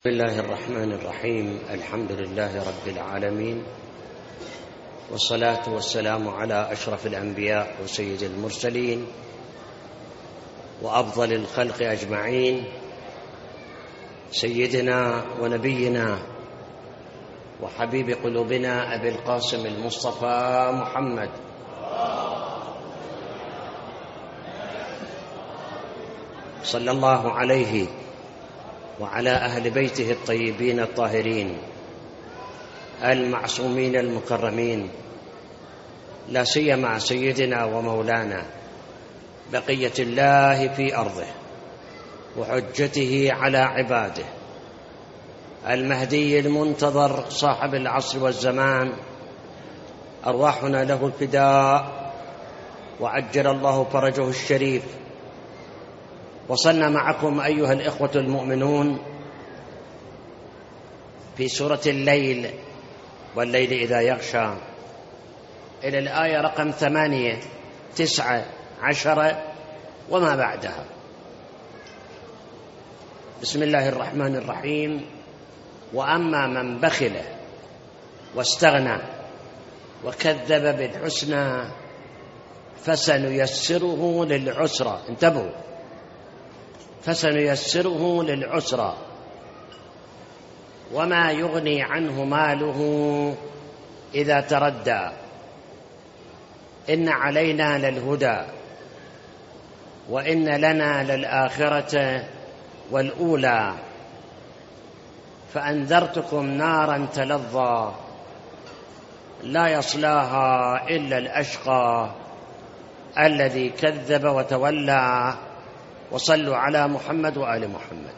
بسم الله الرحمن الرحيم. الحمد لله رب العالمين، والصلاة والسلام على أشرف الأنبياء وسيد المرسلين وأفضل الخلق أجمعين، سيدنا ونبينا وحبيب قلوبنا أبي القاسم المصطفى محمد صلى الله عليه وعلى أهل بيته الطيبين الطاهرين المعصومين المكرمين، لا سيما سيدنا ومولانا بقية الله في أرضه وحجته على عباده، المهدي المنتظر صاحب العصر والزمان، أرواحنا له الفداء وعجل الله فرجه الشريف. وصلنا معكم أيها الإخوة المؤمنون في سورة الليل والليل إذا يغشى إلى الآية رقم 8 9 10 وما بعدها. بسم الله الرحمن الرحيم. وأما من بخل واستغنى وكذب بالحسنى فسنيسره للعسرى. انتبهوا، فسنيسره للعسرى وما يغني عنه ماله إذا تردى إن علينا للهدى وإن لنا للآخرة والأولى فأنذرتكم نارا تلظى لا يصلاها إلا الأشقى الذي كذب وتولى. وصلوا على محمد وآل محمد.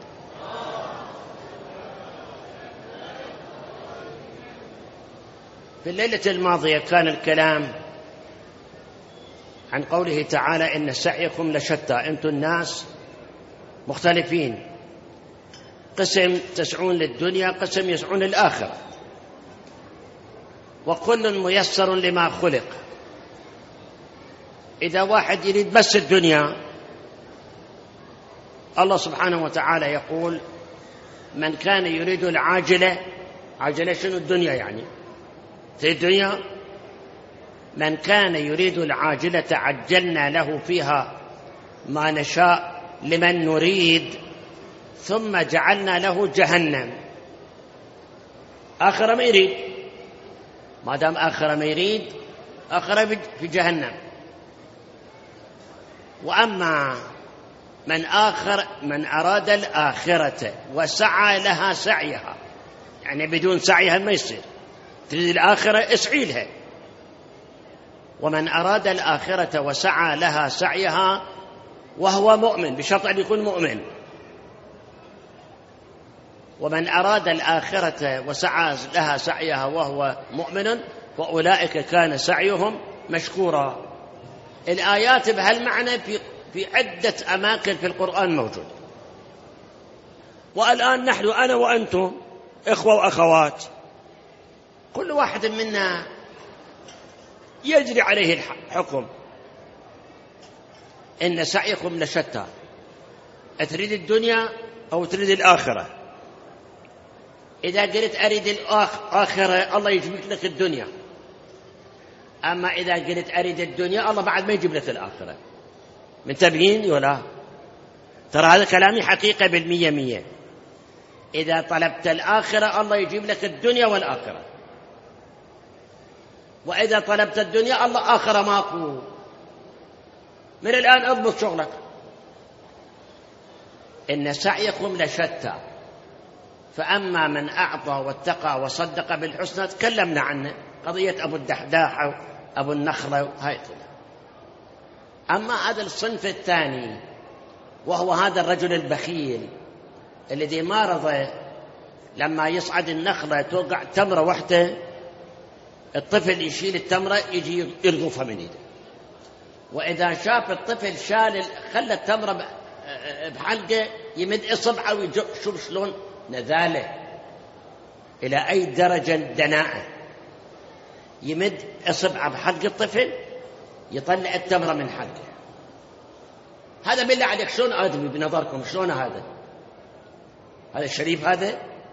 في الليلة الماضية كان الكلام عن قوله تعالى إن سعيكم لشتى، أنتم الناس مختلفين، قسم تسعون للدنيا، قسم يسعون للآخرة، وكل ميسر لما خلق. إذا واحد يريد بس الدنيا، الله سبحانه وتعالى يقول من كان يريد العاجلة، عاجلة شنو؟ الدنيا يعني، في الدنيا من كان يريد العاجلة عجلنا له فيها ما نشاء لمن نريد ثم جعلنا له جهنم. آخر ما يريد، ما دام آخر ما يريد آخر في جهنم. وأما من أراد الآخرة وسعى لها سعيها، يعني بدون سعيها ما يصير، تريد الآخرة اسعي لها. ومن أراد الآخرة وسعى لها سعيها وهو مؤمن، بشرط أن يكون مؤمن. ومن أراد الآخرة وسعى لها سعيها وهو مؤمن فأولئك كان سعيهم مشكورا. الآيات بهالمعنى في عدة أماكن في القرآن موجود. والآن نحن أنا وأنتم إخوة وأخوات، كل واحد منا يجري عليه الحكم إن سعيكم لشتى، أتريد الدنيا أو تريد الآخرة. إذا قلت أريد الآخرة الله يجيب لك الدنيا، أما إذا قلت أريد الدنيا الله بعد ما يجيب لك الآخرة. منتبهين ولا؟ ترى هذا كلامي حقيقة 100%. إذا طلبت الآخرة الله يجيب لك الدنيا والآخرة، وإذا طلبت الدنيا الله آخرة ماكو. من الآن أضبط شغلك. إن سعيكم لشتى فأما من أعطى واتقى وصدق بالحسنى تكلمنا عنه، قضية أبو الدحداح أبو النخلة هاي. أما هذا الصنف الثاني وهو هذا الرجل البخيل الذي ما رضى لما يصعد النخلة توقع تمرة واحدة، الطفل يشيل التمرة يجي يرغفها من يده، وإذا شاف الطفل خلى التمرة بحلقه يمد إصبعه ويشوف شلون نذاله إلى أي درجة دناءة، يمد إصبعه بحلق الطفل يطلع التمرة من حلقه. هذا بالله عليك شلون آدمي بنظركم؟ شلون هذا الشريف هذا؟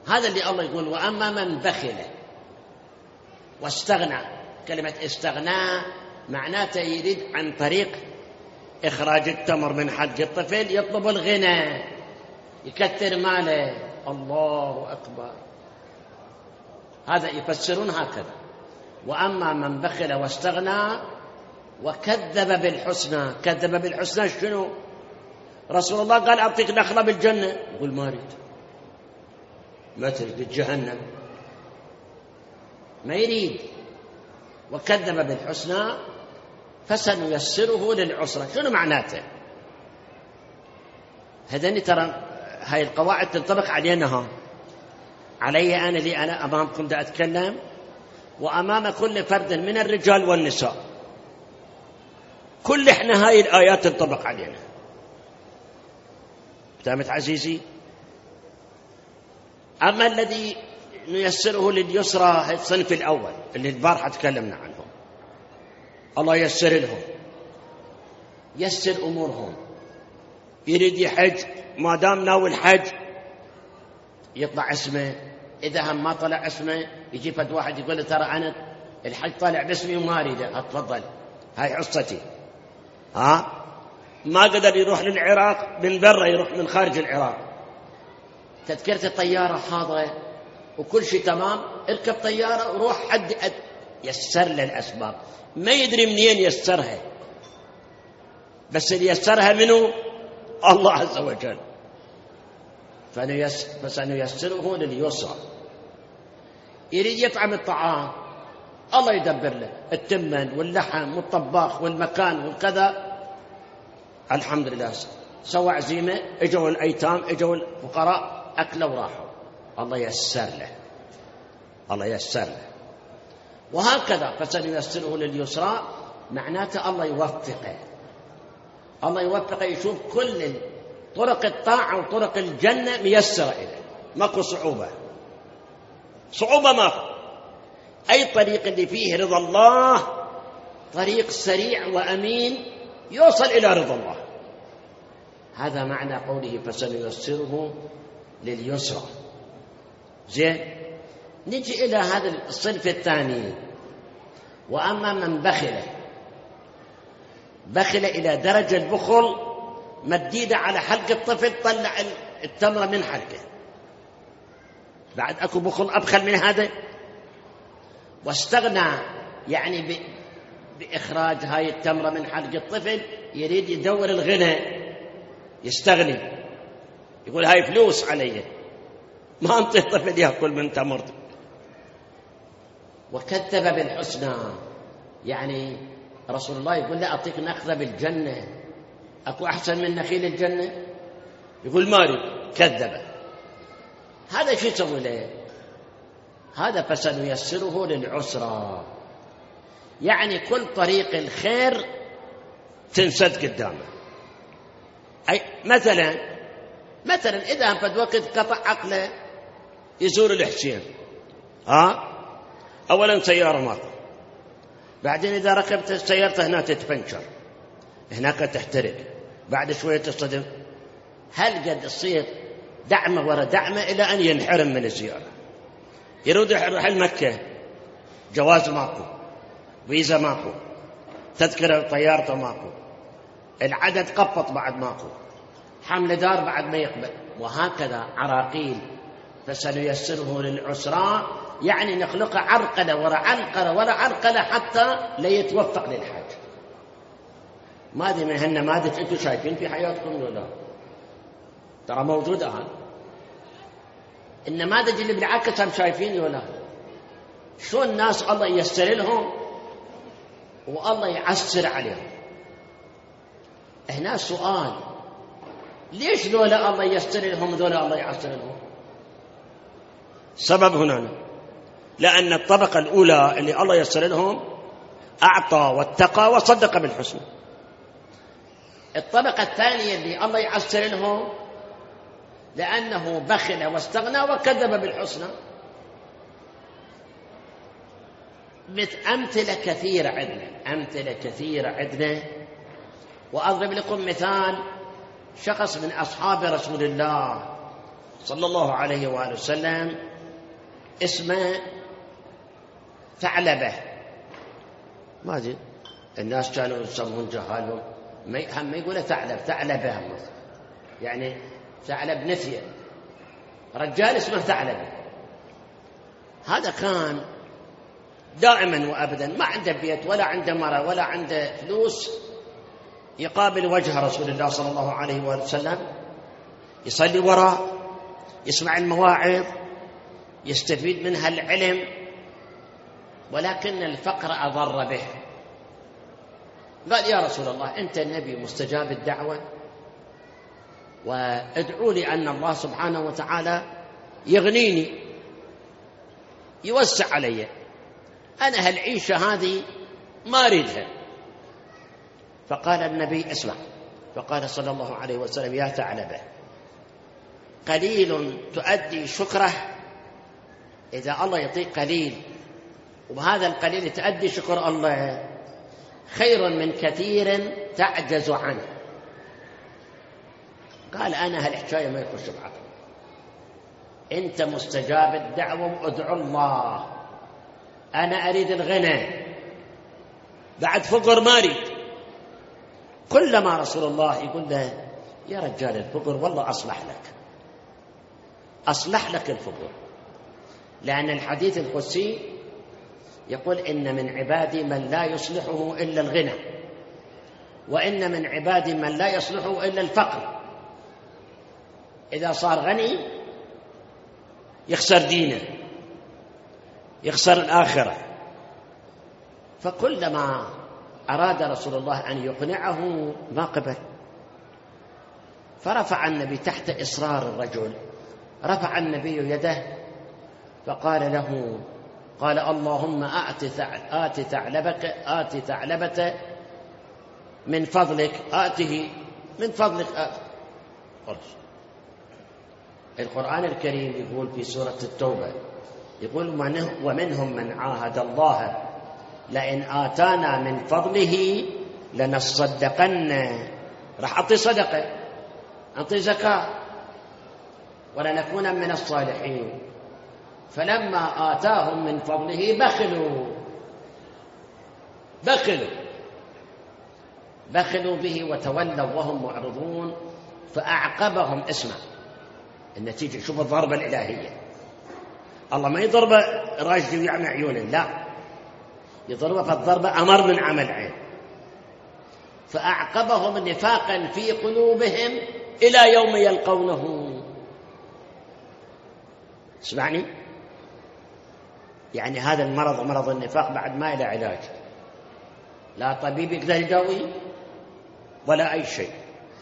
هذا اللي الله يقول وأما من بخل واستغنى. كلمة استغنى معناته يريد عن طريق إخراج التمر من حلق الطفل يطلب الغنى، يكثر ماله. الله أكبر. هذا يفسرون هكذا: وأما من بخل واستغنى وكذب بالحسنى. كذب بالحسنى شنو؟ رسول الله قال أعطيك نخلة بالجنة، يقول ما أريد، ما تريد جهنم، ما يريد. وكذب بالحسنى فسنيسره للعسرى. شنو معناته؟ هذني ترى هاي القواعد تنطبق علينا، علي أنا اللي أنا أمامكم دا أتكلم وأمام كل فرد من الرجال والنساء. كل إحنا هاي الآيات تنطبق علينا. فهمت عزيزي؟ أما الذي نيسره لليسرى الصنف الأول اللي البارحة تكلمنا عنهم، الله يسر لهم، يسر أمورهم. يريد يحج، ما دام ناوي الحج يطلع اسمه. إذا هم ما طلع اسمه يجي فد واحد يقول له ترى أنا الحج طالع باسمي وما أريده، أتفضل هاي حصتي. ما قدر يروح للعراق من برا، يروح من خارج العراق، تذكرة الطيارة حاضرة وكل شيء تمام، اركب طيارة وروح حد يسر له الأسباب. ما يدري منين يسرها، بس اللي يسرها منه الله عز وجل. فسنيسره لليسرى. يريد يطعم الطعام، الله يدبر له التمن واللحم والطباخ والمكان والكذا. الحمد لله، سوى عزيمة، اجوا الأيتام، اجوا الفقراء، أكلوا وراحوا، الله يسر له، الله يسر له. وهكذا فسنيسره لليسرى معناته الله يوفقه، الله يوفقه يشوف كل طرق الطاعة وطرق الجنة ميسرة إليه، ماكو صعوبة ماكو. أي طريق اللي فيه رضا الله طريق سريع وأمين يوصل إلى رضا الله. هذا معنى قوله فسنيسره لليسرى. زين، نجي إلى هذا الصنف الثاني. وأما من بخل إلى درجة البخل مديدة على حلق الطفل، طلع التمرة من حلقه. بعد أكو بخل أبخل من هذا. واستغنى يعني بإخراج هاي التمرة من حلق الطفل، يريد يدور الغنى، يستغني، يقول هاي فلوس علي، ما أنطي الطفل يأكل من تمرته. وكذب بالحسنى، يعني رسول الله يقول لا أعطيك نخلة بالجنة، أكو أحسن من نخيل الجنة؟ يقول ما أريد، كذب. هذا شو يسوي له؟ هذا فسنيسره للعسرى، يعني كل طريق الخير تنسد قدامه. أي مثلا إذا فد وقت قطع عقله يزور الحسين، أولا سيارة ماكو، بعدين إذا ركبت سيارته هنا تتفنشر، هناك تحترق، بعد شوية تصطدم. هل قد تصير دعمة ورا دعمة إلى أن ينحرم من الزيارة؟ يريد يروح المكة، جواز ماكو، فيزا ماكو، تذكرة طيارته ماكو، العدد قفط بعد ماكو، حمل دار بعد ما يقبل، وهكذا عراقيل. فسنيسره للعسرى، يعني نخلق عرقلة ورا عرقلة ورا عرقلة حتى لا يتوفق للحج. ما أدري من هالنماذج أنتم شايفين في حياتكم ولا لا؟ ترى موجودة هذا النماذج اللي بالعكس، هم شايفين ولا لا؟ شو الناس الله ييسر لهم والله يعسر عليهم. هنا سؤال، ليش ذولا الله ييسر لهم ذولا الله يعسر لهم؟ سبب هنا، لأن الطبقة الأولى اللي الله ييسر لهم أعطى واتقى وصدق بالحسنى. الطبقة الثانية اللي الله يعسر لهم لأنه بخل واستغنى وكذب بالحسنى. أمثلة كثيرة عندنا. وأضرب لكم مثال، شخص من أصحاب رسول الله صلى الله عليه وآله وسلم اسمه ثعلبة. ما أدري الناس كانوا يسمون جهالهم هم يقول ثعلبة يعني ثعلب نفيه، رجال اسمه ثعلبة. هذا كان دائما وأبدا ما عنده بيت ولا عنده مرأة ولا عنده فلوس يقابل وجه رسول الله صلى الله عليه وآله وسلم، يصلي وراء، يسمع المواعظ، يستفيد منها العلم، ولكن الفقر أضر به. قال يا رسول الله أنت نبي مستجاب الدعوة، وادعوا لي أن الله سبحانه وتعالى يغنيني يوسع علي، أنا هالعيشة هذه ما أريدها. فقال النبي اسمع، فقال صلى الله عليه وسلم يا ثعلبة قليل تؤدي شكره، إذا الله يعطيك قليل وبهذا القليل تؤدي شكر الله خير من كثير تعجز عنه. قال أنا هالحكاية ما يخش بعقلي، أنت مستجاب الدعوة وادعو الله، أنا أريد الغنى بعد فقر ما أريد. كلما رسول الله يقول له يا رجال الفقر والله أصلح لك الفقر، لأن الحديث القدسي يقول إن من عبادي من لا يصلحه إلا الغنى، وإن من عبادي من لا يصلحه إلا الفقر. إذا صار غني يخسر دينه، يخسر الآخرة. فكلما أراد رسول الله أن يقنعه ما قبل، فرفع النبي تحت إصرار الرجل، رفع النبي يده فقال له، قال اللهم آت ثعلبة من فضلك، آته من فضلك القرآن الكريم يقول في سورة التوبة، يقول ومنهم من عاهد الله لئن آتانا من فضله لنصدقن، راح أعطي صدقة، أعطي زكاة، ولنكون من الصالحين. فلما آتاهم من فضله بخلوا به وتولوا وهم معرضون، فأعقبهم. اسمع النتيجة، شوف الضربة الإلهية، الله ما يضرب راجل ويعمى عيونه، لا، يضرب فالضربة أمر من عمل عين. فأعقبهم نفاقا في قلوبهم إلى يوم يلقونه. اسمعني، يعني هذا المرض، مرض النفاق، بعد ما له علاج، لا طبيب يقدر يداوي ولا أي شيء.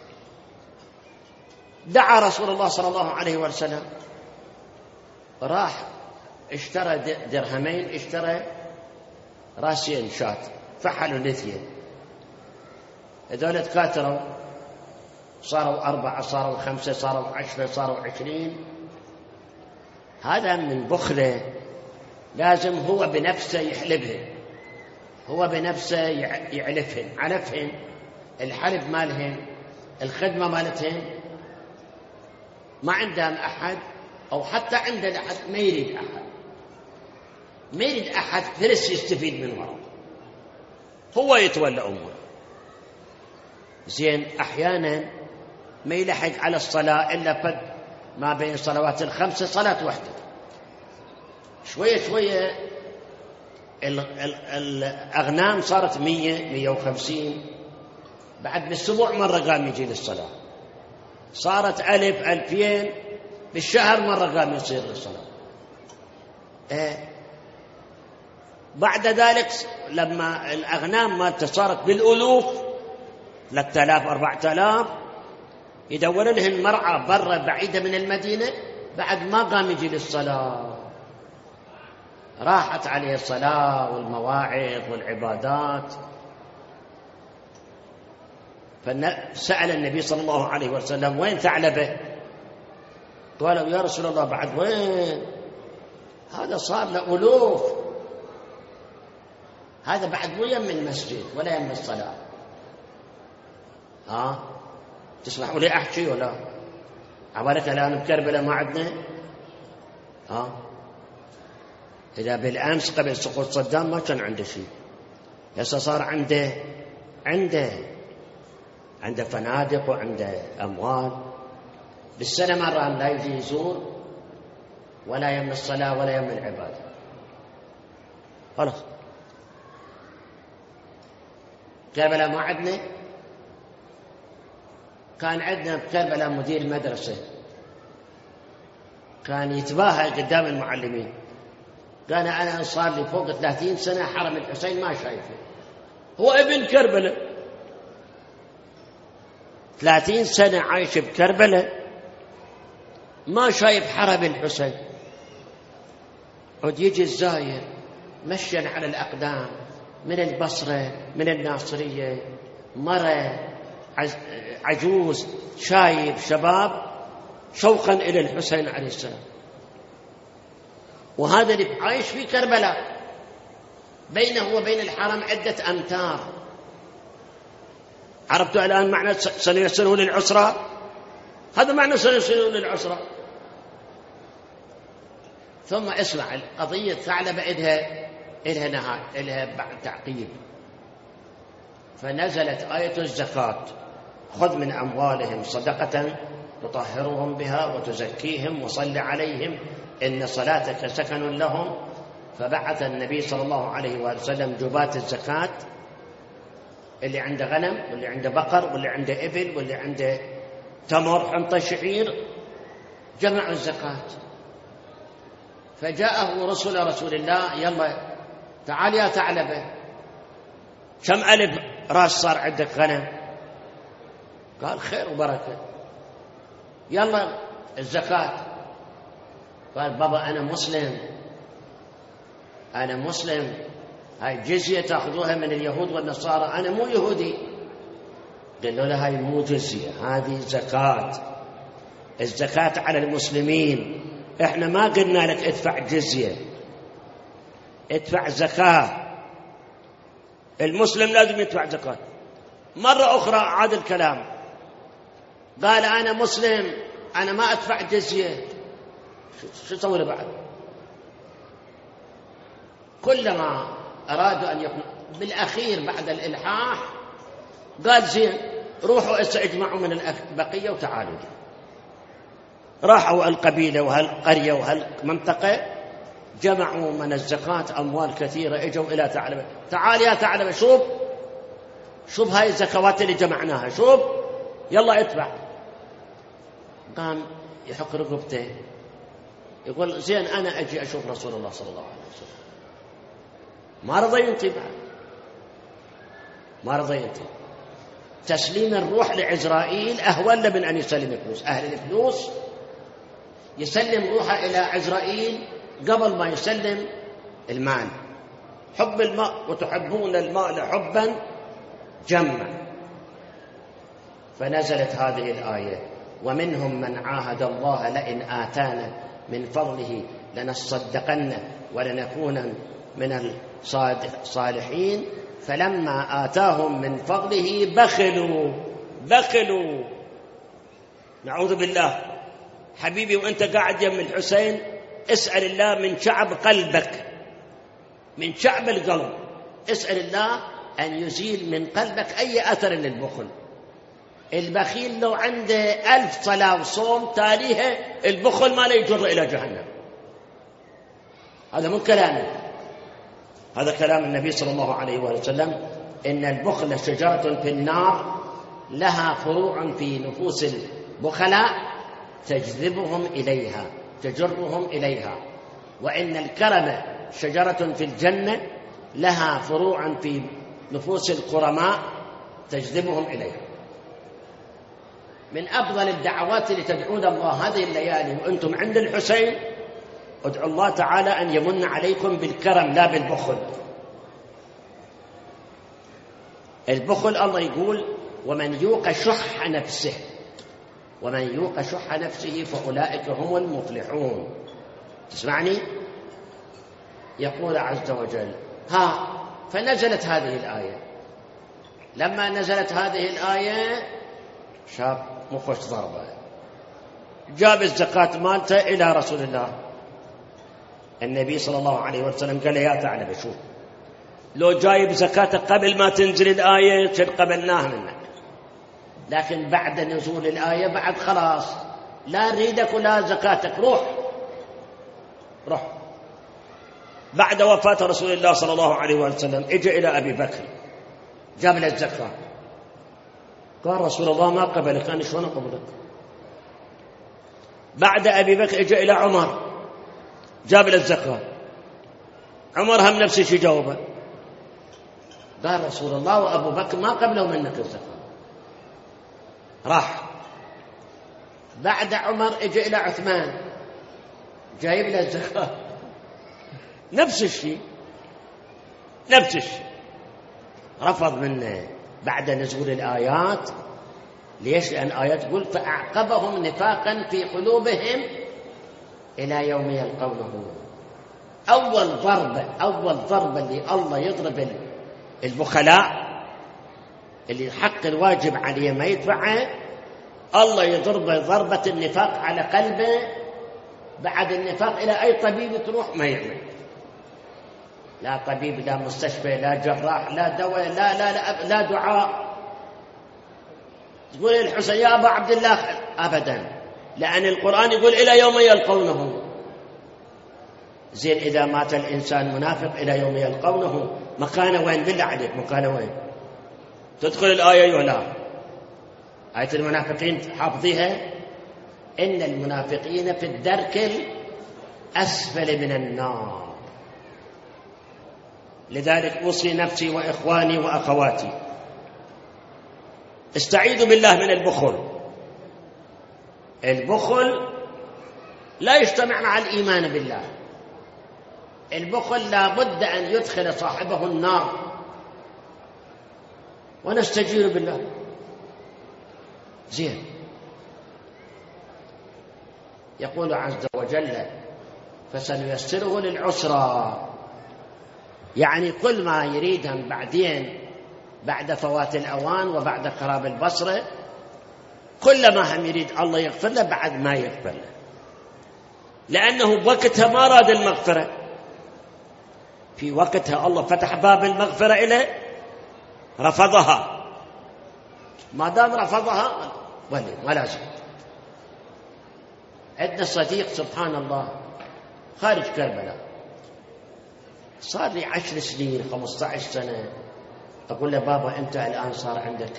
دعا رسول الله صلى الله عليه وسلم، راح اشترى درهمين، اشترى راسين شاة، فحلوا الاثنين، هذول تكاثروا، صاروا 4، صاروا 5، صاروا 10، صاروا 20. هذا من بخله، لازم هو بنفسه يحلبهن، هو بنفسه علفهن، الحلب مالهن، الخدمة مالتهن، ما عندهم أحد، أو حتى عند أحد ما يريد أحد فلس يستفيد من وراء، هو يتولى أمور. زين أحيانا ما يلحق على الصلاة إلا فد ما بين الصلوات الخمسة صلاة واحدة، شوية شوية الأغنام صارت 100، 150، بعد بالأسبوع مرة قام يجي للصلاة، صارت 1000، 2000 بالشهر مرة قام يصير للصلاة. بعد ذلك لما الأغنام ما صارت بالألوف، 3000، 4000، يدور لهن مرعى برا بعيدة من المدينة، بعد ما قام يجي للصلاة، راحت عليه الصلاة والمواعظ والعبادات. فسأل النبي صلى الله عليه وسلم وين ثعلبة؟ قالوا يا رسول الله بعد وين؟ هذا صار له ألوف، هذا بعد مو يم المسجد ولا يم الصلاة. تسمحوا لي أحكي ولا؟ عبالك الآن بكربلاء ما عندنا إذا بالأمس قبل سقوط صدام ما كان عنده شيء، هسه صار عنده فنادق وعنده أموال. بالسنة مرة لا يجي يزور ولا يم الصلاة ولا يم العبادة، خلاص. كربلاء ما عندنا. كان عندنا بكربلاء مدير مدرسة كان يتباهى قدام المعلمين، قال أنا صار لي فوق 30 سنة حرم الحسين ما شايفه، هو ابن كربلاء 30 سنة عايش بكربلاء ما شايف حرم الحسين. عود يجي الزاير مشيا على الأقدام من البصرة من الناصرية، مرة عجوز شايب شباب شوقا إلى الحسين عليه السلام. وهذا اللي عايش في كربلاء بينه وبين الحرم عدة أمتار. عرفتوا الآن معنى سنيسره للعسرة؟ هذا معنى سنيسره للعسرة. ثم اسمع، قضية ثعلبة إلها نهاية، إلها بعد تعقيب. فنزلت آية الزكاة: خذ من أموالهم صدقة تطهرهم بها وتزكيهم وصل عليهم إن صلاتك سكن لهم. فبعث النبي صلى الله عليه وسلم جبات الزكاة، اللي عنده غنم واللي عنده بقر واللي عنده إبل واللي عنده تمر حنطة شعير، جمعوا الزكاة. فجاءه رسول الله: يلا تعال يا ثعلبة، كم ألف راس صار عندك غنم؟ قال: خير وبركة، يلا الزكاة. قال: بابا أنا مسلم، هاي جزية تأخذوها من اليهود والنصارى، أنا مو يهودي. قال له: هاي مو جزية، هذه زكاة، الزكاة على المسلمين، إحنا ما قلنا لك ادفع جزية، ادفع زكاة، المسلم لازم يدفع زكاة. مرة أخرى عاد الكلام، قال: أنا مسلم، أنا ما أدفع جزية. شو سوي بعد؟ كلما أرادوا أن يكون بالأخير بعد الإلحاح قال: زين، روحوا اجمعوا من البقية وتعالوا. راحوا القبيلة وهالقرية وهالمنطقة، جمعوا من الزكاة أموال كثيرة، اجوا إلى ثعلبة: تعال يا ثعلبة، شوف هاي الزكوات اللي جمعناها، شوف، يلا ادفع. قام يحك رقبته يقول: زين، أنا أجي أشوف رسول الله صلى الله عليه وسلم. ما رضى ينطي بعد، ما رضى ينطي. تسليم الروح لعزرائيل أهون من أن يسلم الفلوس. أهل الفلوس يسلم روحه إلى عزرائيل قبل ما يسلم المال. حب الماء وتحبون المال حبا جما. فنزلت هذه الآية: ومنهم من عاهد الله لئن آتانا من فضله لنصدقن ولنكون من الصالحين فلما آتاهم من فضله بخلوا. نعوذ بالله. حبيبي، وانت قاعد يم الحسين اسأل الله من شعب قلبك، من شعب القلب، اسأل الله أن يزيل من قلبك أي أثر للبخل. البخيل لو عنده 1000 صلاة وصوم تاليها، البخل ما لا يجر إلى جهنم. هذا مو كلامي، هذا كلام النبي صلى الله عليه وسلم: إن البخل شجرة في النار لها فروع في نفوس البخلاء تجرهم إليها، وإن الكرم شجرة في الجنة لها فروع في نفوس الكرماء تجذبهم إليها. من أفضل الدعوات اللي تدعون الله هذه الليالي وأنتم عند الحسين، ادعوا الله تعالى أن يمن عليكم بالكرم لا بالبخل. البخل الله يقول: ومن يوق شح نفسه فأولئك هم المفلحون. تسمعني؟ يقول عز وجل: فنزلت هذه الآية. لما نزلت هذه الآية شاب مخش ضربة، جاب الزكاة مالته إلى رسول الله. النبي صلى الله عليه وسلم قال يا ثعلبة شوف، لو جايب زكاة قبل ما تنزل الآية كان قبلناه منك، لكن بعد نزول الآية بعد خلاص لا نريدك ولا زكاتك، روح. بعد وفاة رسول الله صلى الله عليه وسلم اجى إلى أبي بكر جاب له الزكاة، قال رسول الله ما قبلك، أنا شلون أقبلك؟ بعد أبي بكر اجى إلى عمر جاب له الزكاة، عمر هم نفس الشيء جاوبه، قال رسول الله وأبو بكر ما قبلوا منك الزكاة، راح. بعد عمر اجى إلى عثمان جايب له الزكاة، نفس الشيء رفض منه بعد نزول الآيات. ليش؟ لأن آيات تقول فأعقبهم نفاقا في قلوبهم إلى يوم يلقونه. أول ضربة اللي الله يضرب البخلاء اللي حق الواجب عليه ما يدفعه، الله يضرب ضربة النفاق على قلبه. بعد النفاق إلى أي طبيب تروح ما يعمل، لا طبيب لا مستشفى لا جراح لا دواء لا دعاء. تقول الحسين يا أبا عبد الله أبدا، لأن القرآن يقول إلى يوم يلقونه. زين إذا مات الإنسان منافق إلى يوم يلقونه مكانه وين؟ بالله عليك مكانه وين؟ تدخل الآية ولا آية المنافقين حافظيها؟ إن المنافقين في الدرك الأسفل من النار. لذلك أوصي نفسي وإخواني وأخواتي استعيذوا بالله من البخل. البخل لا يجتمع مع الإيمان بالله. البخل لا بد أن يدخل صاحبه النار، ونستجير بالله. زين، يقول عز وجل فسنيسره للعسرى، يعني كل ما يريدهم بعدين بعد فوات الأوان وبعد خراب البصرة، كل ما هم يريد الله يغفر له بعد ما يغفر له، لأنه بوقتها ما راد المغفرة. في وقتها الله فتح باب المغفرة إليه رفضها، ما دام رفضها ما لازم. عندنا صديق سبحان الله خارج كربلاء، صار لي 10 سنين 15 سنة أقول له بابا أنت الآن صار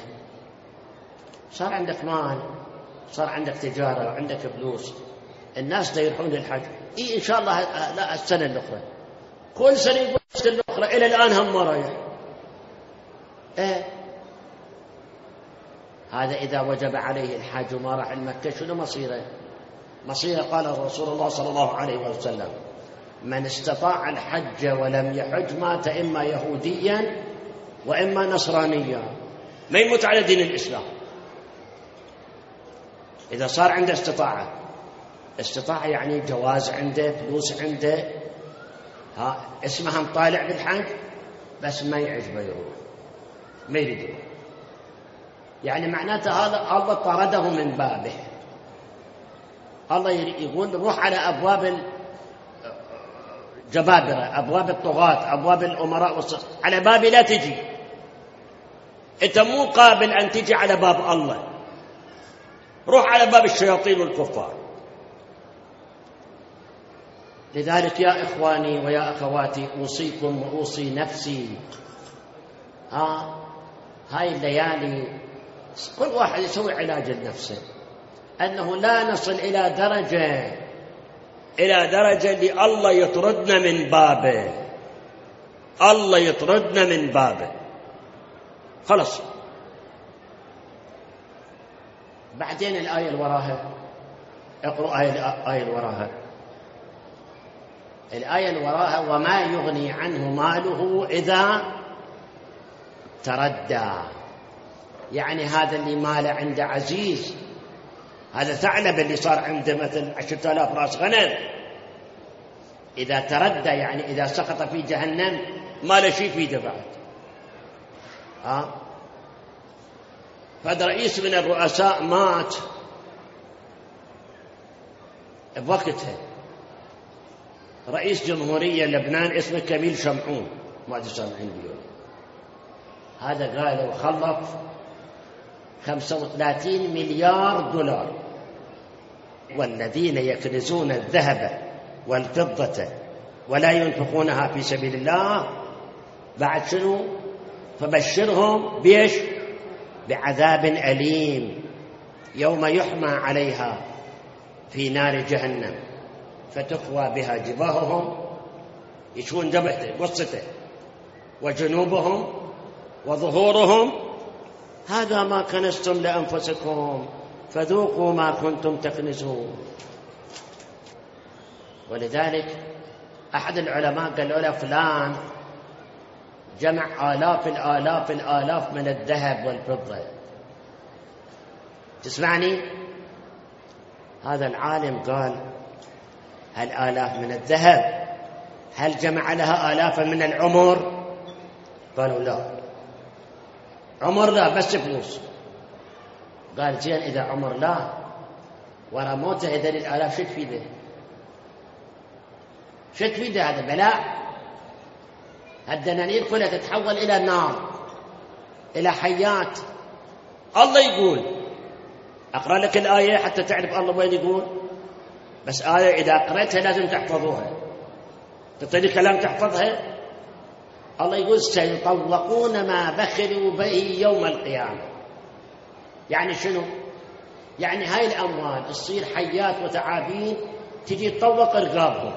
عندك مال، صار عندك تجارة وعندك فلوس، الناس دا يروحون للحج، إن شاء الله لا السنة الأخرى، كل سنة يقول السنة الأخرى، إلى الآن هم ما رايح. هذا إذا وجب عليه الحج وما راح المكة شنو مصيره؟ قال رسول الله صلى الله عليه وسلم من استطاع الحج ولم يحج مات إما يهوديا وإما نصرانيا، ما يموت على دين الإسلام. إذا صار عنده استطاعة يعني جواز عنده، فلوس عنده، اسمها مطالع بالحج، بس ما يعجبه يروح، ما يريد يروح، يعني معناته هذا الله طرده من بابه. الله يقول روح على أبواب الجبابرة، أبواب الطغاة، أبواب الأمراء على بابي لا تجي، أنت مو قابل أن تجي على باب الله، روح على باب الشياطين والكفار. لذلك يا إخواني ويا أخواتي أوصيكم وأوصي نفسي، هاي الليالي كل واحد يسوي علاج لنفسه، أنه لا نصل إلى درجة اللي الله يطردنا من بابه، الله يطردنا من بابه خلص. بعدين الآية اللي وراها، اقرأ الآية اللي وراها، الآية اللي وراها وما يغني عنه ماله إذا تردى، يعني هذا اللي ماله عنده عزيز، هذا ثعلب اللي صار عنده مثل 10,000 رأس غنم، إذا تردى يعني إذا سقط في جهنم ما له شيء في دفعه. فهذا رئيس من الرؤساء مات، بوقتها رئيس جمهورية لبنان اسمه كميل شمعون، ما أدري سامعين بيه، هذا قال وخلف 35 مليار دولار. والذين يكنزون الذهب والفضة ولا ينفقونها في سبيل الله بعد شنو؟ فبشرهم بيش؟ بعذاب أليم يوم يحمى عليها في نار جهنم فتقوى بها جباههم، يشون جبهته قصته وجنوبهم وظهورهم، هذا ما كنزتم لأنفسكم فذوقوا ما كنتم تكنزون. ولذلك أحد العلماء قال له فلان جمع آلاف الآلاف الآلاف من الذهب والفضة. تسمعني؟ هذا العالم قال هل آلاف من الذهب؟ هل جمع لها آلافا من العمر؟ قالوا لا، عمر لا، بس فلوس. قال زين إذا عمر لا، ورا موته هذول الآلاف شو تفيده؟ شو تفيده هذا بلاء؟ الدنانير كلها تتحول إلى نار، إلى حيات. الله يقول، أقرأ لك الآية حتى تعرف الله وين يقول، بس آية إذا قرأتها لازم تحفظوها، تعطيني كلام تحفظها. الله يقول سيطوقون ما بخلوا به يوم القيامة. يعني شنو؟ يعني هاي الأموال تصير حيات وتعابين تجي تطوق رقابهم.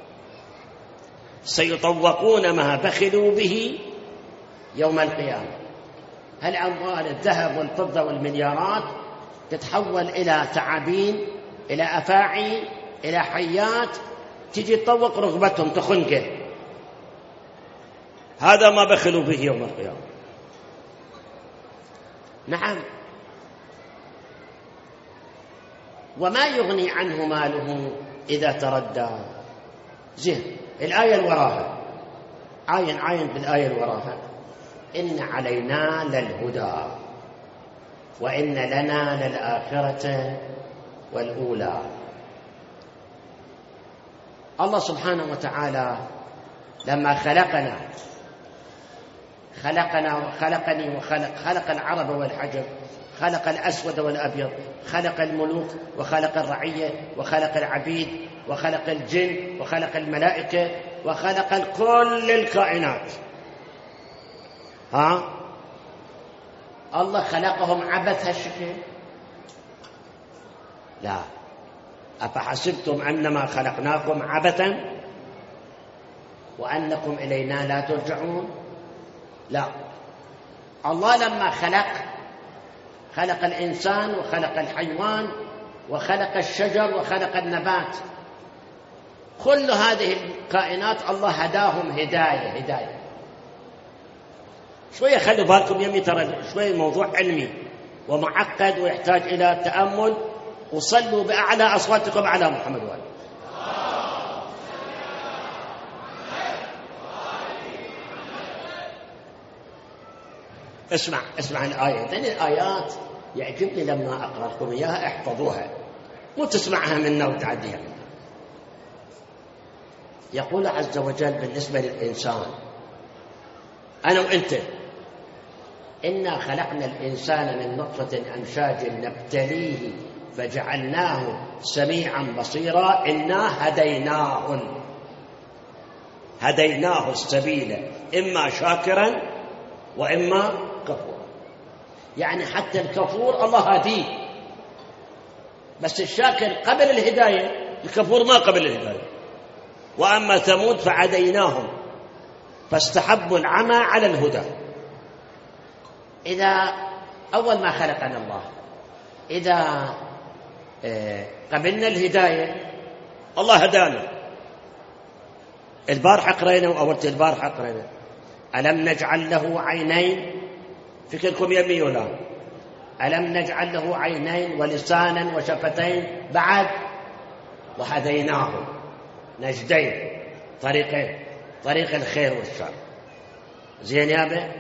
سيطوقون ما بخلوا به يوم القيامة. هالأموال الذهب والفضة والمليارات تتحول إلى تعابين، إلى أفاعي، إلى حيات تجي تطوق رغبتهم تخنقه. هذا ما بخلوا به يوم القيامة. نعم. وما يغني عنه ماله إذا تردى. زين، الآية الوراها عاين بالآية الوراها، إن علينا للهدى وإن لنا للآخرة والأولى. الله سبحانه وتعالى لما خلقني خلق العرب والحجر، خلق الأسود والأبيض، خلق الملوك وخلق الرعية وخلق العبيد وخلق الجن وخلق الملائكة وخلق كل الكائنات. الله خلقهم عبث هالشكل؟ لا. أفحسبتم أنما خلقناكم عبثا وأنكم إلينا لا ترجعون؟ لا. الله لما خلق الإنسان وخلق الحيوان وخلق الشجر وخلق النبات، كل هذه الكائنات الله هداهم هداية. شوية خلوا بالكم يمي، ترى شوية موضوع علمي ومعقد ويحتاج إلى تأمل. وصلوا بأعلى أصواتكم على محمد وآله. اسمع الآية، لأن الآيات يعجبني لما أقرأ لكم إياها احفظوها، مو تسمعها منا وتعديها. يقول عز وجل بالنسبة للإنسان، أنا وأنت، إنا خلقنا الإنسان من نطفة أمشاج نبتليه فجعلناه سميعا بصيرا إنا هديناه السبيل إما شاكرا وإما كفورا. يعني حتى الكفور الله هديه، بس الشاكر قبل الهداية، الكفور ما قبل الهداية. وأما ثمود فعديناهم فاستحبوا العمى على الهدى. إذا أول ما خلقنا الله، إذا قبلنا الهداية الله هدانا. البارحة قرينا وأولت البارحة قرينا ألم نجعل له عينين؟ فكركم يمي ولا؟ ألم نجعل له عينين ولسانا وشفتين بعد وهديناه نجدين، طريقين، طريق الخير والشر. زين يا بي؟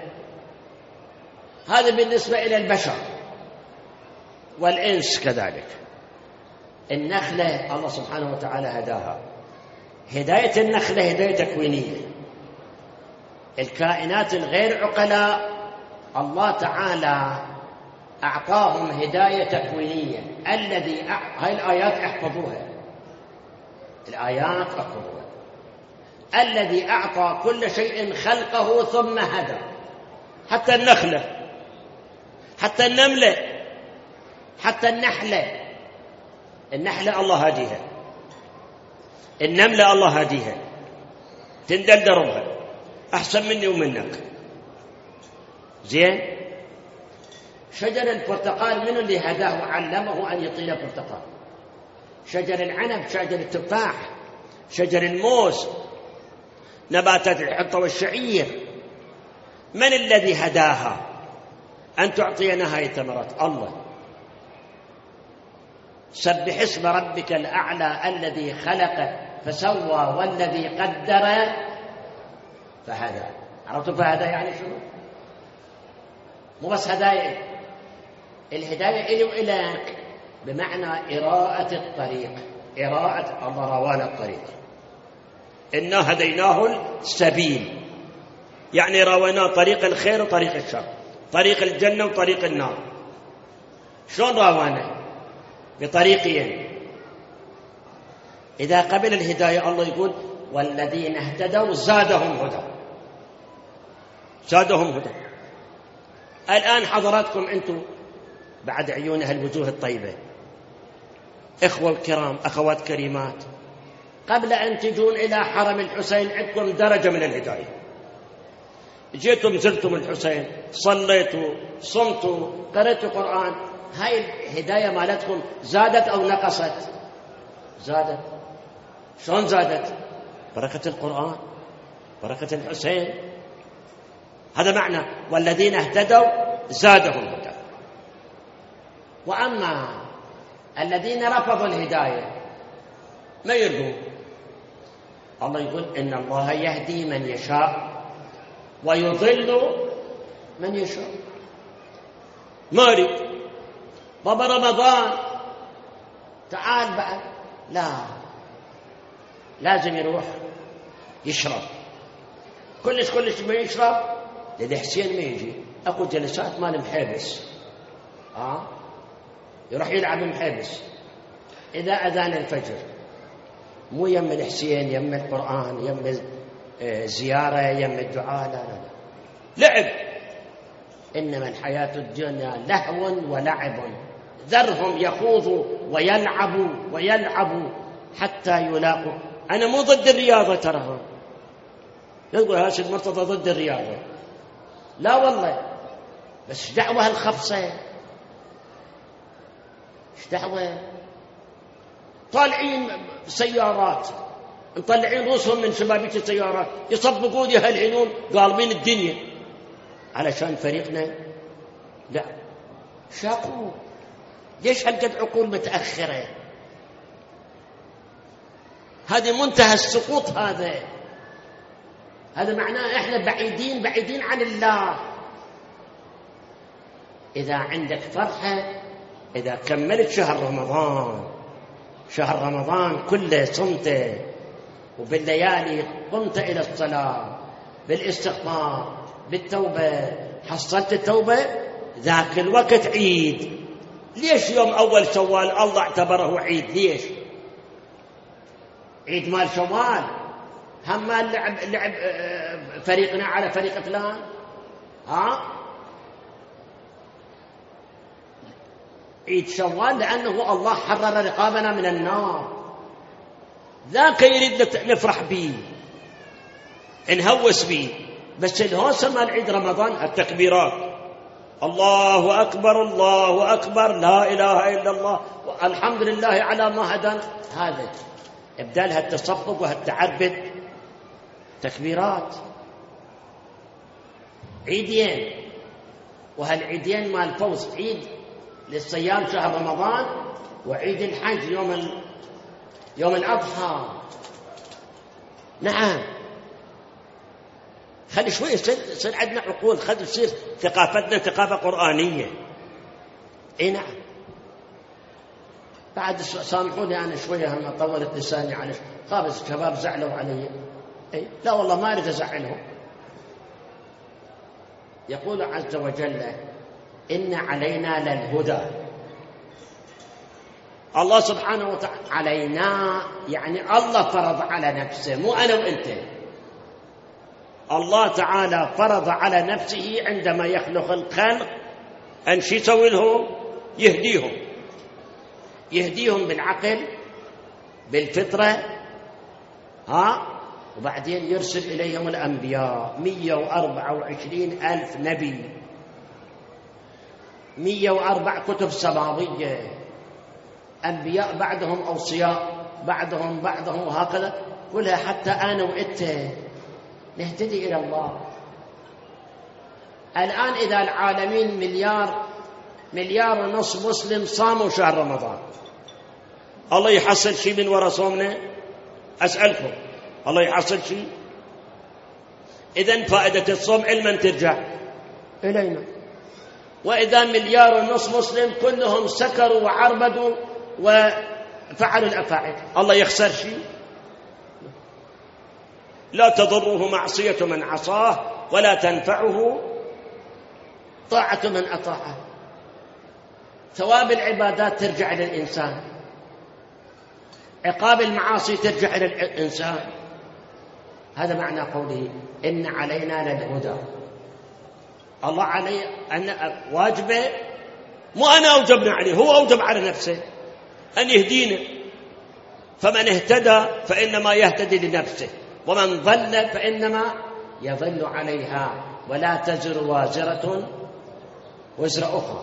هذا بالنسبة إلى البشر والإنس كذلك. النخلة الله سبحانه وتعالى هداها. هداية النخلة هداية تكوينية. الكائنات الغير عقلاء الله تعالى أعطاهم هداية تكوينية. هاي الآيات احفظوها، الآيات احفظوها. الذي أعطى كل شيء خلقه ثم هدى، حتى النخلة، حتى النملة، حتى النحلة. النحلة الله هديها، النملة الله هديها، تندل دربها أحسن مني ومنك. زين. شجر البرتقال من اللي هداه وعلمه أن يطير برتقال؟ شجر العنب، شجر التفاح، شجر الموز، نباتات الحنطة والشعير. من الذي هداها أن تعطينا هاي الثمرات؟ الله. سبح اسم ربك الأعلى الذي خلق فسوى والذي قدر فهدى. عرفتوا فهدى يعني شنو؟ مو بس هدايا، الهداية إلي وإليك بمعنى إراءة الطريق. إراءة الله روانا الطريق، إنا هديناه السبيل، يعني رويناه طريق الخير وطريق الشر، طريق الجنة وطريق النار. شلون روانا؟ بطريقين. إذا قبل الهداية الله يقول والذين اهتدوا زادهم هدى، زادهم هدى. الآن حضراتكم أنتم بعد عيونها الوجوه الطيبة، إخوة الكرام، أخوات كريمات، قبل أن تجون إلى حرم الحسين عندكم درجة من الهداية. جيتم زرتم الحسين، صليتوا، صمتوا، قرأتوا قرآن. هاي الهداية مالتكم زادت أو نقصت؟ زادت. شلون زادت؟ بركة القرآن، بركة الحسين. هذا معنى والذين اهتدوا زادهم هدى. وأما الذين رفضوا الهداية ما يرجون. الله يقول إن الله يهدي من يشاء ويضل من يشاء. ما يريد بابا رمضان تعال بعد، لا، لازم يروح يشرب. كلش ما يشرب لدي حسين ما يجي. أكو جلسات مال محابس، يروح يلعب محابس. إذا أذان الفجر مو يم الحسين، يم القرآن، يم زيارة، يم الدعاء، لا لا لا، لعب. إنما الحياة الدنيا لهو ولعب، ذرهم يخوضوا ويلعبوا حتى يلاقوا. أنا مو ضد الرياضة تراهم، يقول هاشم المرتضى ضد الرياضة، لا والله، بس دعوة الخبصة، ايش دعوة؟ طالعين سيارات، مطلعين رؤوسهم من شبابيك السيارات، يصبقون يهلعنون قالبين الدنيا علشان فريقنا. لا، شاقوا. ليش هالقد عقول متأخرة؟ هذه منتهى السقوط. هذا معناه احنا بعيدين عن الله. إذا عندك فرحة، إذا كملت شهر رمضان كله صمته، وبالليالي قمت إلى الصلاة بالاستغفار بالتوبة، حصلت التوبة، ذاك الوقت عيد. ليش يوم أول شوال الله اعتبره عيد؟ ليش عيد مال شوال؟ هم لعب فريقنا على فريق فلان. عيد شوال لأنه الله حرر رقابنا من النار. ذاك يريد نفرح به، نهوس به. بس الهوسة مال عيد رمضان التكبيرات، الله أكبر الله أكبر، لا إله إلا الله، الحمد لله على ما هدانا. هذا ابدالها التصفق وهالتعبد تكبيرات. عيدين، وهالعيدين مال فوز، عيد للصيام شهر رمضان، وعيد الحج يوم الأضحى. نعم، خلي شوي يصير عندنا عقول، خلي يصير ثقافتنا ثقافة قرآنية. نعم. بعد سامحوني أنا شوية هم طولت لساني على خابز الشباب زعلوا علي. لا والله ما أريد أزعلهم. يقول عز وجل إن علينا للهدى. الله سبحانه وتعالى علينا يعني الله فرض على نفسه، مو أنا وإنت. الله تعالى فرض على نفسه عندما يخلق الخلق أن شي يسوي لهم؟ يهديهم بالعقل بالفطرة، وبعدين يرسل إليهم الأنبياء 124,000 نبي، 104 كتب سماوية، أنبياء بعدهم أوصياء بعدهم وهكذا، كلها حتى أنا وإنت نهتدي إلى الله. الآن إذا العالمين مليار ونصف مسلم صاموا شهر رمضان، الله يحصل شيء من وراء صومنا؟ أسألكم، الله يحصل شيء؟ إذن فائدة الصوم علما ترجع إلينا. وإذا مليار ونصف مسلم كلهم سكروا وعربدوا وفعلوا الأفاعيل، الله يخسر شيء؟ لا تضره معصية من عصاه ولا تنفعه طاعة من أطاعه. ثواب العبادات ترجع إلى الإنسان، عقاب المعاصي ترجع إلى الإنسان. هذا معنى قوله إن علينا للهدى. الله عليه أن واجبه، مو أنا أوجبنا عليه، هو أوجب على نفسه أن يهدينا. فمن اهتدى فإنما يهتدي لنفسه، ومن ضل فإنما يضل عليها، ولا تزر وازرة وزر أخرى.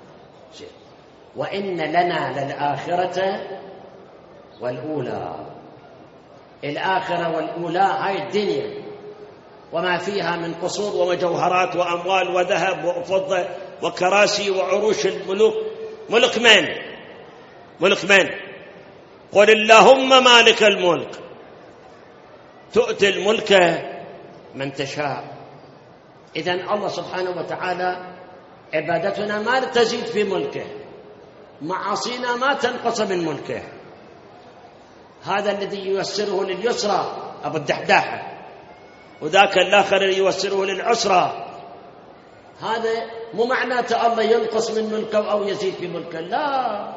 وإن لنا للآخرة والأولى. الآخرة والأولى هاي الدنيا وما فيها من قصور ومجوهرات وأموال وذهب وفضة وكراسي وعروش الملوك. ملك من؟ قل اللهم مالك الملك تؤتي الملك من تشاء. إذن الله سبحانه وتعالى عبادتنا ما تزيد في ملكه، معاصينا ما تنقص من ملكه. هذا الذي ييسره لليسرى أبو الدحداحة، وذاك الآخر ييسره للعسرى. هذا مو معناته الله ينقص من ملكه أو يزيد في ملكه، لا.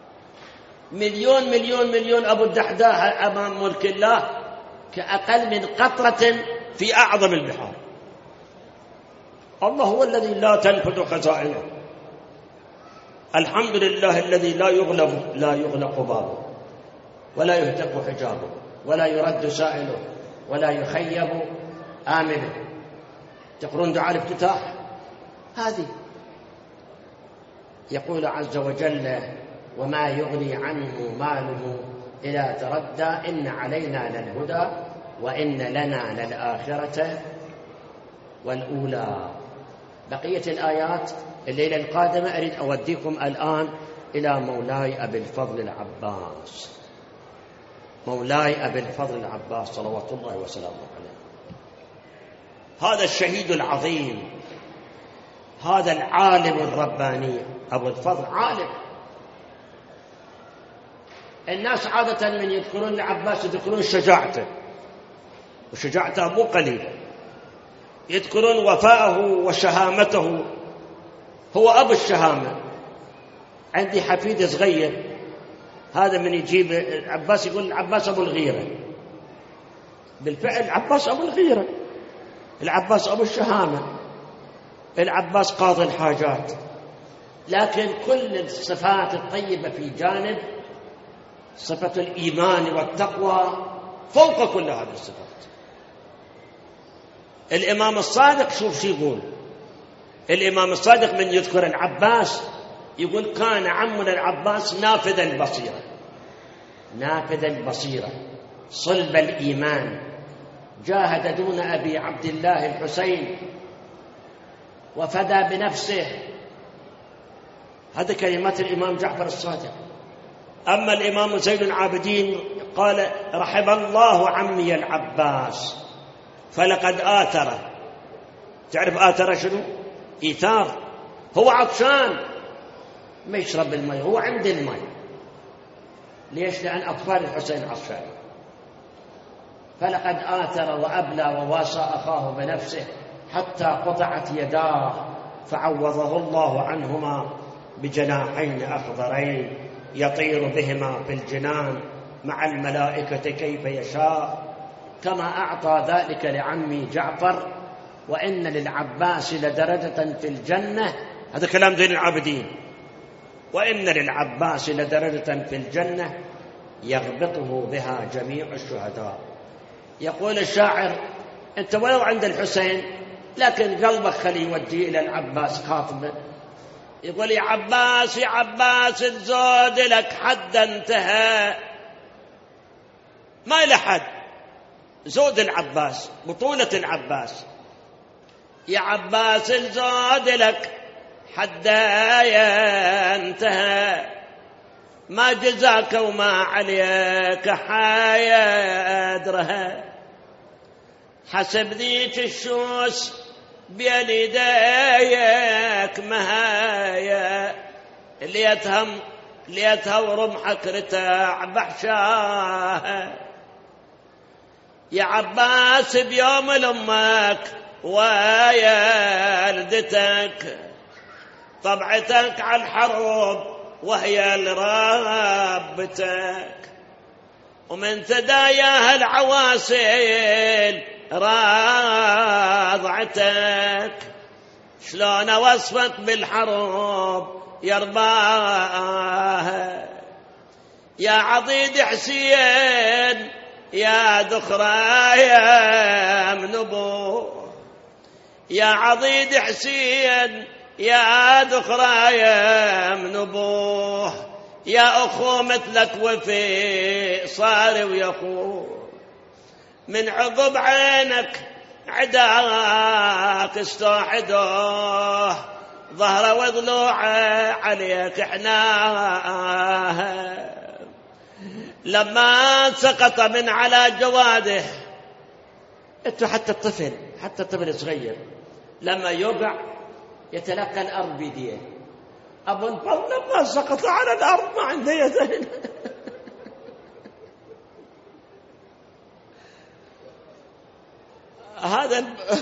مليون أبو الدحداحة أمام ملك الله كأقل من قطرة في أعظم البحار. الله هو الذي لا تنفذ خزائنه. الحمد لله الذي لا يغلق بابه ولا يهتك حجابه ولا يرد سائله ولا يخيب آمنه. تقرون دعاء الافتتاح هذه. يقول عز وجل وما يغني عنه ماله إذا تردى إن علينا للهدى وإن لنا للآخرة والأولى. بقية الآيات الليلة القادمة أريد أوديكم الآن إلى مولاي أبي الفضل العباس، مولاي أبي الفضل العباس صلوات الله وسلامه عليه. هذا الشهيد العظيم، هذا العالم الرباني أبو الفضل عالم. الناس عادة من يذكرون العباس يذكرون شجاعته، وشجاعته مو قليلة، يذكرون وفاءه وشهامته. هو أبو الشهامة. عندي حفيد صغير، هذا من يجيب العباس يقول العباس أبو الغيرة. بالفعل العباس أبو الغيرة، العباس أبو الشهامة، العباس قاضي الحاجات. لكن كل الصفات الطيبة في جانب صفة الإيمان والتقوى فوق كل هذه الصفات. الإمام الصادق شوف شو يقول. الإمام الصادق من يذكر العباس يقول كان عمنا العباس نافذ البصيرة، نافذ البصيرة، صلب الإيمان، جاهد دون أبي عبد الله الحسين وفدى بنفسه. هذه كلمات الإمام جعفر الصادق. أما الإمام زين العابدين قال رحم الله عمي العباس فلقد آثر. تعرف آثر شنو؟ إيثار. هو عطشان ما يشرب الماء، هو عند الماء ليش؟ لأن أطفال الحسين عطشان. فلقد آثر وأبلى وواسى أخاه بنفسه حتى قطعت يداه، فعوضه الله عنهما بجناحين أخضرين يطير بهما في الجنان مع الملائكة كيف يشاء، كما أعطى ذلك لعمي جعفر. وإن للعباس لدرجة في الجنة، هذا كلام زين العابدين، وإن للعباس لدرجة في الجنة يغبطه بها جميع الشهداء. يقول الشاعر: أنت ولو عند الحسين لكن قلبك خليه يوديه إلى العباس خاطبه، يقول: يا عباس يا عباس الزود لك حد انتهى. ما إلى حد، زود العباس، بطولة العباس. يا عباس الزود لك حد ينتهى، ما جزاك وما عليك حيدرها. حسب ذيك الشوس بين يديك مهايا، ليتها ورمحك رتاع بحشاها. يا عباس بيوم لأمك ويلدتك طبعتك على الحروب وهي لرابتك، ومن ثداياها العواسل راضعتك. شلون وصفك بالحروب يرباها؟ يا عضيد حسين يا ذخرى يا منبوه، يا عضيد حسين يا ذخرى يا منبوه، يا أخو مثلك وفي صار ويخو. من عقب عينك عداك استوحدوه، ظهره وضلوعه عليك احناه. لما سقط من على جواده، انتو حتى الطفل صغير لما يوقع يتلقى الأرض بيديه. أبو الفضل لما سقط على الأرض ما عنده يدين هذا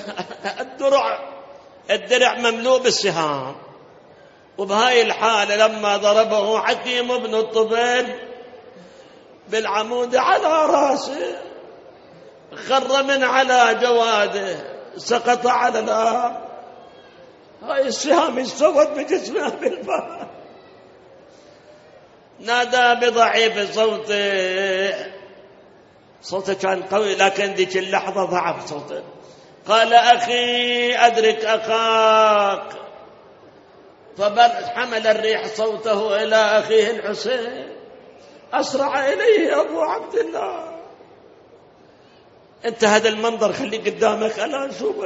الدرع مملوء بالسهام. وبهاي الحالة لما ضربه حكيم بن الطفيل بالعمود على راسه، خر من على جواده، سقط على الأرض. هاي السهام استوت بجسمه بالفم. نادى بضعيف صوته كان قوي، لكن ذيك اللحظة ضعف صوته. قال: أخي أدرك أخاك. فحمل الريح صوته إلى أخيه الحسين، أسرع إليه أبو عبد الله. انت هذا المنظر خليه قدامك أنا أشوفه.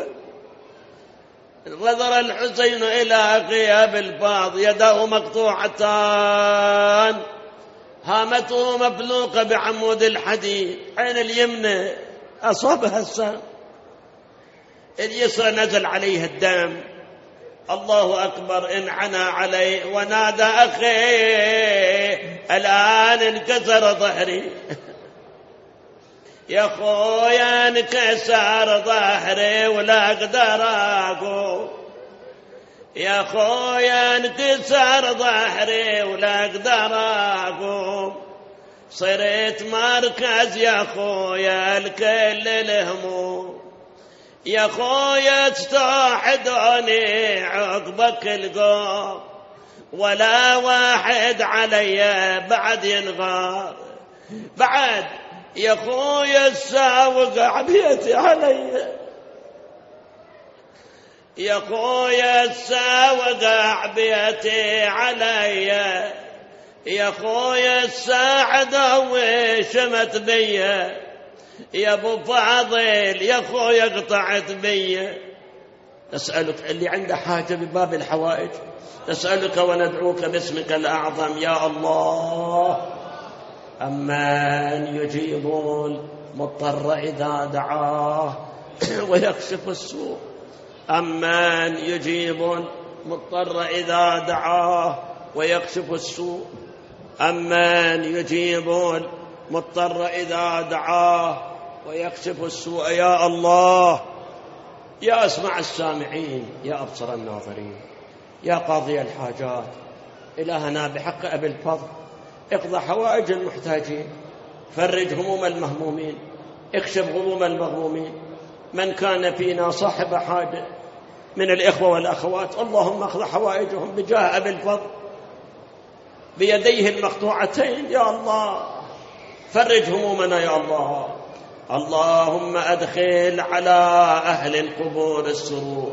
نظر الحسين إلى أخيه بالفاض، يداه مقطوعتان، هامته مفلوقة بعمود الحديد، عين اليمنى أصابها السهم، اليسرى نزل عليه الدم. الله أكبر، انحنى عليه ونادى: أخي الآن انكسر ظهري. يا خويا انكسر ظهري ولا أقدر أقوم، يا خويا انكسر ظهري ولا أقدر أقوم. صرت مركز يا خويا الكل الهموم، يا خويا استوحدوني عقبك القوم، ولا واحد علي بعد ينغار. بعد يا خويا الساوق عبيتي علي، يا خويا الساوق عبيتي علي، يا خويا الساعدة وشمت بيا، يا ابو فاضل يا خويا قطعت بيا. نسألك اللي عنده حاجة بباب الحوائج، نسألك وندعوك باسمك الأعظم يا الله. أمن يجيب المضطر إذا دعاه ويكشف السوء، أمن يجيب المضطر إذا دعاه ويكشف السوء. أمن يجيب المضطر إذا دعاه ويكشف السوء. يا الله، يا أسمع السامعين، يا أبصر الناظرين، يا قاضي الحاجات، إلهنا بحق أبي الفضل اقضى حوائج المحتاجين، فرج هموم المهمومين، اكشف غموم المغمومين. من كان فينا صاحب حاجة من الإخوة والأخوات اللهم اقضى حوائجهم بجاه أبي الفضل بيديه المقطوعتين. يا الله فرج همومنا يا الله. اللهم أدخل على أهل القبور السرور.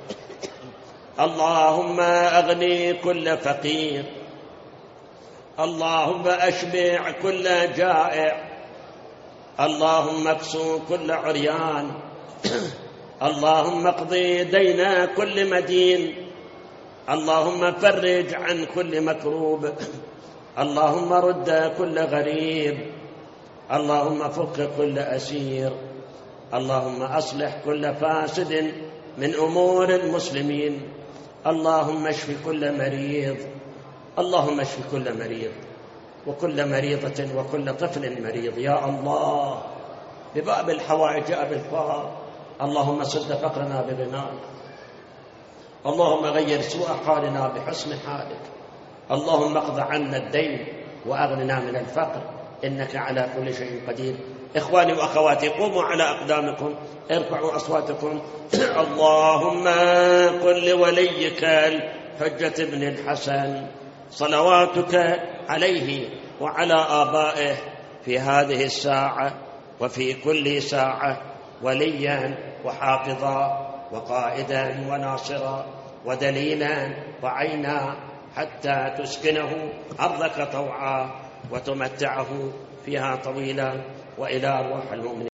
اللهم أغني كل فقير. اللهم أشبع كل جائع. اللهم اكسو كل عريان. اللهم اقضي دين كل مدين. اللهم فرج عن كل مكروب. اللهم رد كل غريب. اللهم فك كل أسير. اللهم أصلح كل فاسد من أمور المسلمين. اللهم اشف كل مريض. اللهم اشف كل مريض وكل مريضة وكل طفل مريض. يا الله بباب الحوائج أبي الفضل اللهم سد فقرنا بغناك. اللهم غير سوء حالنا بحسن حالك. اللهم اقض عنا الدين وأغننا من الفقر إنك على كل شيء قدير. إخواني وأخواتي قوموا على أقدامكم، ارفعوا أصواتكم. اللهم قل لوليك الحجة بن الحسن صلواتك عليه وعلى آبائه في هذه الساعة وفي كل ساعة وليا وحافظا وقائدا وناصرا ودليلا وعينا حتى تسكنه أرضك طوعا وتمتعه فيها طويلا وإلى روح المؤمنين.